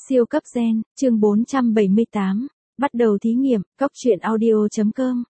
Siêu cấp gen, chương 478. Bắt đầu thí nghiệm, Cóc truyện audio.com.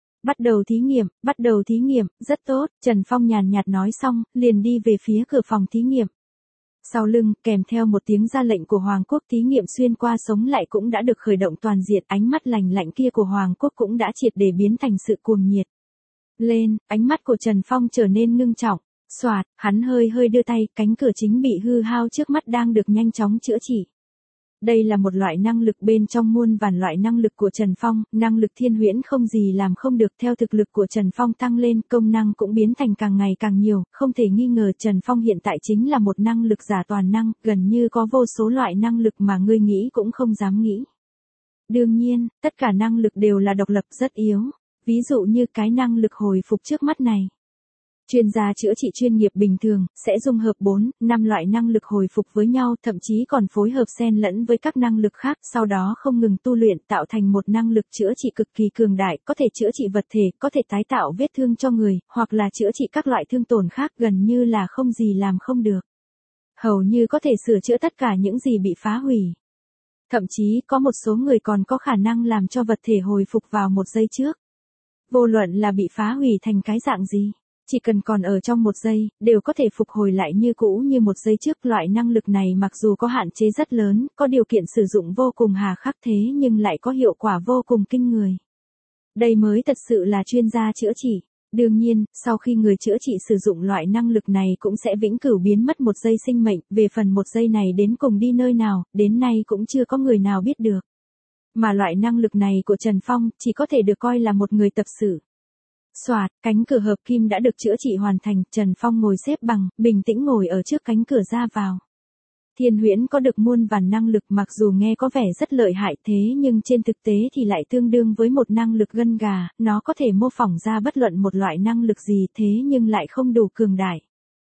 Bắt đầu thí nghiệm, rất tốt, Trần Phong nhàn nhạt nói xong, liền đi về phía cửa phòng thí nghiệm. Sau lưng, kèm theo một tiếng ra lệnh của Hoàng Quốc, thí nghiệm xuyên qua sống lại cũng đã được khởi động toàn diện, ánh mắt lạnh lạnh kia của Hoàng Quốc cũng đã triệt để biến thành sự cuồng nhiệt. Lên, ánh mắt của Trần Phong trở nên ngưng trọng. Soạt, hắn hơi đưa tay, cánh cửa chính bị hư hao trước mắt đang được nhanh chóng chữa trị. Đây là một loại năng lực bên trong muôn vàn loại năng lực của Trần Phong, năng lực thiên huyễn không gì làm không được. Theo thực lực của Trần Phong tăng lên, công năng cũng biến thành càng ngày càng nhiều, không thể nghi ngờ Trần Phong hiện tại chính là một năng lực giả toàn năng, gần như có vô số loại năng lực mà ngươi nghĩ cũng không dám nghĩ. Đương nhiên, tất cả năng lực đều là độc lập rất yếu, ví dụ như cái năng lực hồi phục trước mắt này. Chuyên gia chữa trị chuyên nghiệp bình thường, sẽ dung hợp 4, 5 loại năng lực hồi phục với nhau, thậm chí còn phối hợp xen lẫn với các năng lực khác, sau đó không ngừng tu luyện tạo thành một năng lực chữa trị cực kỳ cường đại, có thể chữa trị vật thể, có thể tái tạo vết thương cho người, hoặc là chữa trị các loại thương tổn khác, gần như là không gì làm không được. Hầu như có thể sửa chữa tất cả những gì bị phá hủy. Thậm chí có một số người còn có khả năng làm cho vật thể hồi phục vào một giây trước. Vô luận là bị phá hủy thành cái dạng gì, chỉ cần còn ở trong một giây, đều có thể phục hồi lại như cũ như một giây trước. Loại năng lực này mặc dù có hạn chế rất lớn, có điều kiện sử dụng vô cùng hà khắc thế nhưng lại có hiệu quả vô cùng kinh người. Đây mới thật sự là chuyên gia chữa trị. Đương nhiên, sau khi người chữa trị sử dụng loại năng lực này cũng sẽ vĩnh cửu biến mất một giây sinh mệnh, về phần một giây này đến cùng đi nơi nào, đến nay cũng chưa có người nào biết được. Mà loại năng lực này của Trần Phong chỉ có thể được coi là một người tập sự. Soạt, cánh cửa hợp kim đã được chữa trị hoàn thành, Trần Phong ngồi xếp bằng, bình tĩnh ngồi ở trước cánh cửa ra vào. Thiên huyễn có được muôn vàn năng lực, mặc dù nghe có vẻ rất lợi hại thế nhưng trên thực tế thì lại tương đương với một năng lực gân gà, nó có thể mô phỏng ra bất luận một loại năng lực gì thế nhưng lại không đủ cường đại.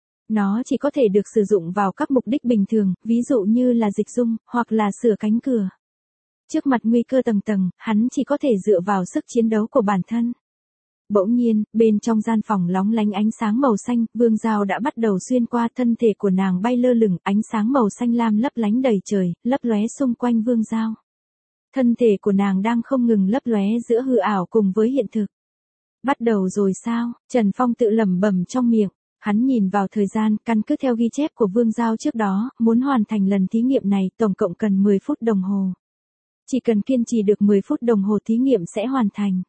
Nó chỉ có thể được sử dụng vào các mục đích bình thường, ví dụ như là dịch dung, hoặc là sửa cánh cửa. Trước mặt nguy cơ tầng tầng, hắn chỉ có thể dựa vào sức chiến đấu của bản thân. Bỗng nhiên, bên trong gian phòng lóng lánh ánh sáng màu xanh, Vương Giao đã bắt đầu xuyên qua, thân thể của nàng bay lơ lửng, ánh sáng màu xanh lam lấp lánh đầy trời, lấp lóe xung quanh Vương Giao. Thân thể của nàng đang không ngừng lấp lóe giữa hư ảo cùng với hiện thực. Bắt đầu rồi sao? Trần Phong tự lẩm bẩm trong miệng. Hắn nhìn vào thời gian, căn cứ theo ghi chép của Vương Giao trước đó, muốn hoàn thành lần thí nghiệm này tổng cộng cần 10 phút đồng hồ. Chỉ cần kiên trì được 10 phút đồng hồ thí nghiệm sẽ hoàn thành.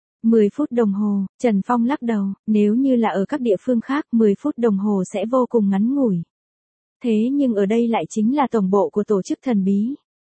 10 phút đồng hồ, Trần Phong lắc đầu, nếu như là ở các địa phương khác 10 phút đồng hồ sẽ vô cùng ngắn ngủi. Thế nhưng ở đây lại chính là tổng bộ của tổ chức thần bí.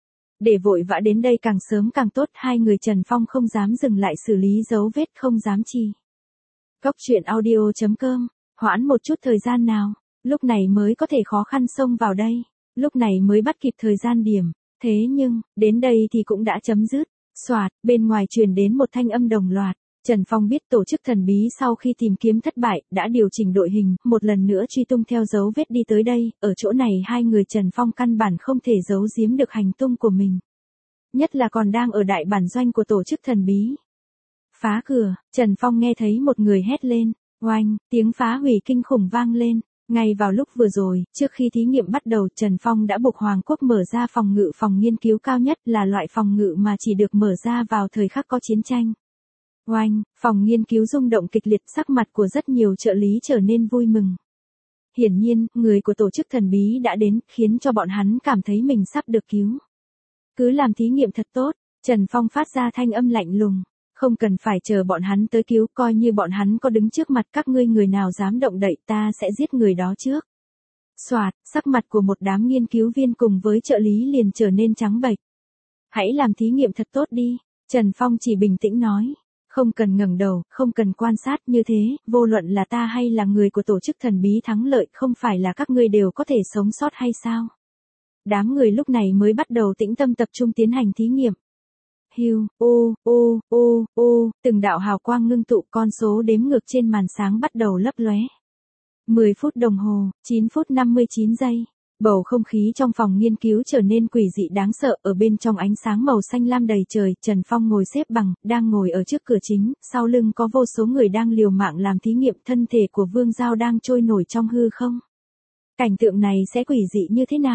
Để vội vã đến đây càng sớm càng tốt, hai người Trần Phong không dám dừng lại xử lý dấu vết, không dám chi. Cóc truyện audio.com, hoãn một chút thời gian nào, lúc này mới có thể khó khăn xông vào đây, lúc này mới bắt kịp thời gian điểm, thế nhưng, đến đây thì cũng đã chấm dứt. Soạt, bên ngoài truyền đến một thanh âm đồng loạt. Trần Phong biết tổ chức thần bí sau khi tìm kiếm thất bại, đã điều chỉnh đội hình, một lần nữa truy tung theo dấu vết đi tới đây, ở chỗ này hai người Trần Phong căn bản không thể giấu giếm được hành tung của mình. Nhất là còn đang ở đại bản doanh của tổ chức thần bí. Phá cửa, Trần Phong nghe thấy một người hét lên, oanh, tiếng phá hủy kinh khủng vang lên. Ngay vào lúc vừa rồi, trước khi thí nghiệm bắt đầu, Trần Phong đã buộc Hoàng Quốc mở ra phòng nghiên cứu cao nhất, là loại phòng ngự mà chỉ được mở ra vào thời khắc có chiến tranh. Oanh, phòng nghiên cứu rung động kịch liệt, sắc mặt của rất nhiều trợ lý trở nên vui mừng. Hiển nhiên, người của tổ chức thần bí đã đến, khiến cho bọn hắn cảm thấy mình sắp được cứu. Cứ làm thí nghiệm thật tốt, Trần Phong phát ra thanh âm lạnh lùng. Không cần phải chờ bọn hắn tới cứu, coi như bọn hắn có đứng trước mặt các ngươi người nào dám động đậy ta sẽ giết người đó trước. Soạt, sắc mặt của một đám nghiên cứu viên cùng với trợ lý liền trở nên trắng bệch. Hãy làm thí nghiệm thật tốt đi, Trần Phong chỉ bình tĩnh nói. Không cần ngẩng đầu, không cần quan sát như thế, vô luận là ta hay là người của tổ chức thần bí thắng lợi, không phải là các ngươi đều có thể sống sót hay sao? Đám người lúc này mới bắt đầu tĩnh tâm tập trung tiến hành thí nghiệm. Hiu, từng đạo hào quang ngưng tụ, con số đếm ngược trên màn sáng bắt đầu lấp lóe. 10 phút đồng hồ, 9 phút 59 giây. Bầu không khí trong phòng nghiên cứu trở nên quỷ dị đáng sợ, ở bên trong ánh sáng màu xanh lam đầy trời, Trần Phong ngồi xếp bằng, đang ngồi ở trước cửa chính, sau lưng có vô số người đang liều mạng làm thí nghiệm, thân thể của Vương Giao đang trôi nổi trong hư không. Cảnh tượng này sẽ quỷ dị như thế nào?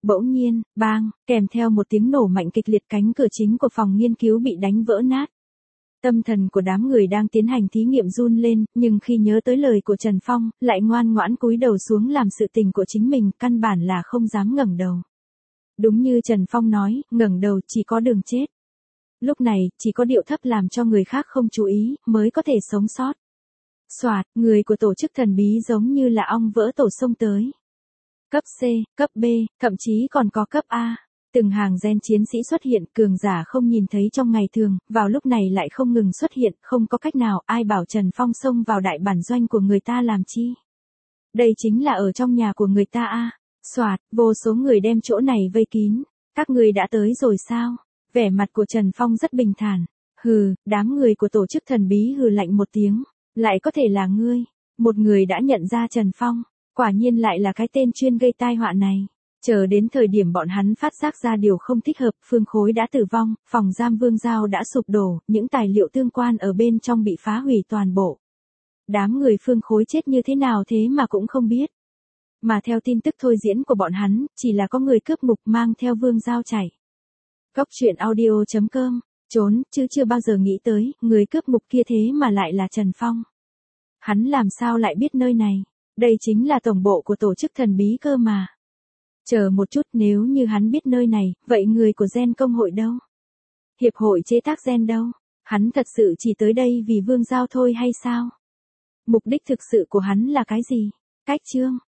Bỗng nhiên, bang, kèm theo một tiếng nổ mạnh kịch liệt, cánh cửa chính của phòng nghiên cứu bị đánh vỡ nát. Tâm thần của đám người đang tiến hành thí nghiệm run lên, nhưng khi nhớ tới lời của Trần Phong, lại ngoan ngoãn cúi đầu xuống làm sự tình của chính mình, căn bản là không dám ngẩng đầu. Đúng như Trần Phong nói, ngẩng đầu chỉ có đường chết. Lúc này, chỉ có điệu thấp làm cho người khác không chú ý, mới có thể sống sót. Soạt, người của tổ chức thần bí giống như là ong vỡ tổ xông tới. Cấp C, cấp B, thậm chí còn có cấp A. Từng hàng gen chiến sĩ xuất hiện, cường giả không nhìn thấy trong ngày thường, vào lúc này lại không ngừng xuất hiện, không có cách nào, ai bảo Trần Phong xông vào đại bản doanh của người ta làm chi. Đây chính là ở trong nhà của người ta a. Soạt, vô số người đem chỗ này vây kín. Các người đã tới rồi sao? Vẻ mặt của Trần Phong rất bình thản. Hừ, đám người của tổ chức thần bí hừ lạnh một tiếng. Lại có thể là ngươi. Một người đã nhận ra Trần Phong. Quả nhiên lại là cái tên chuyên gây tai họa này. Chờ đến thời điểm bọn hắn phát giác ra điều không thích hợp, Phương Khối đã tử vong, phòng giam Vương Giao đã sụp đổ, những tài liệu tương quan ở bên trong bị phá hủy toàn bộ. Đám người Phương Khối chết như thế nào thế mà cũng không biết. Mà theo tin tức thôi diễn của bọn hắn, chỉ là có người cướp ngục mang theo Vương Giao chạy. Góc truyện audio.com, trốn, chứ chưa bao giờ nghĩ tới, người cướp ngục kia thế mà lại là Trần Phong. Hắn làm sao lại biết nơi này? Đây chính là tổng bộ của tổ chức thần bí cơ mà. Chờ một chút, nếu như hắn biết nơi này, vậy người của gen công hội đâu? Hiệp hội chế tác gen đâu? Hắn thật sự chỉ tới đây vì Vương Giao thôi hay sao? Mục đích thực sự của hắn là cái gì? Cách chương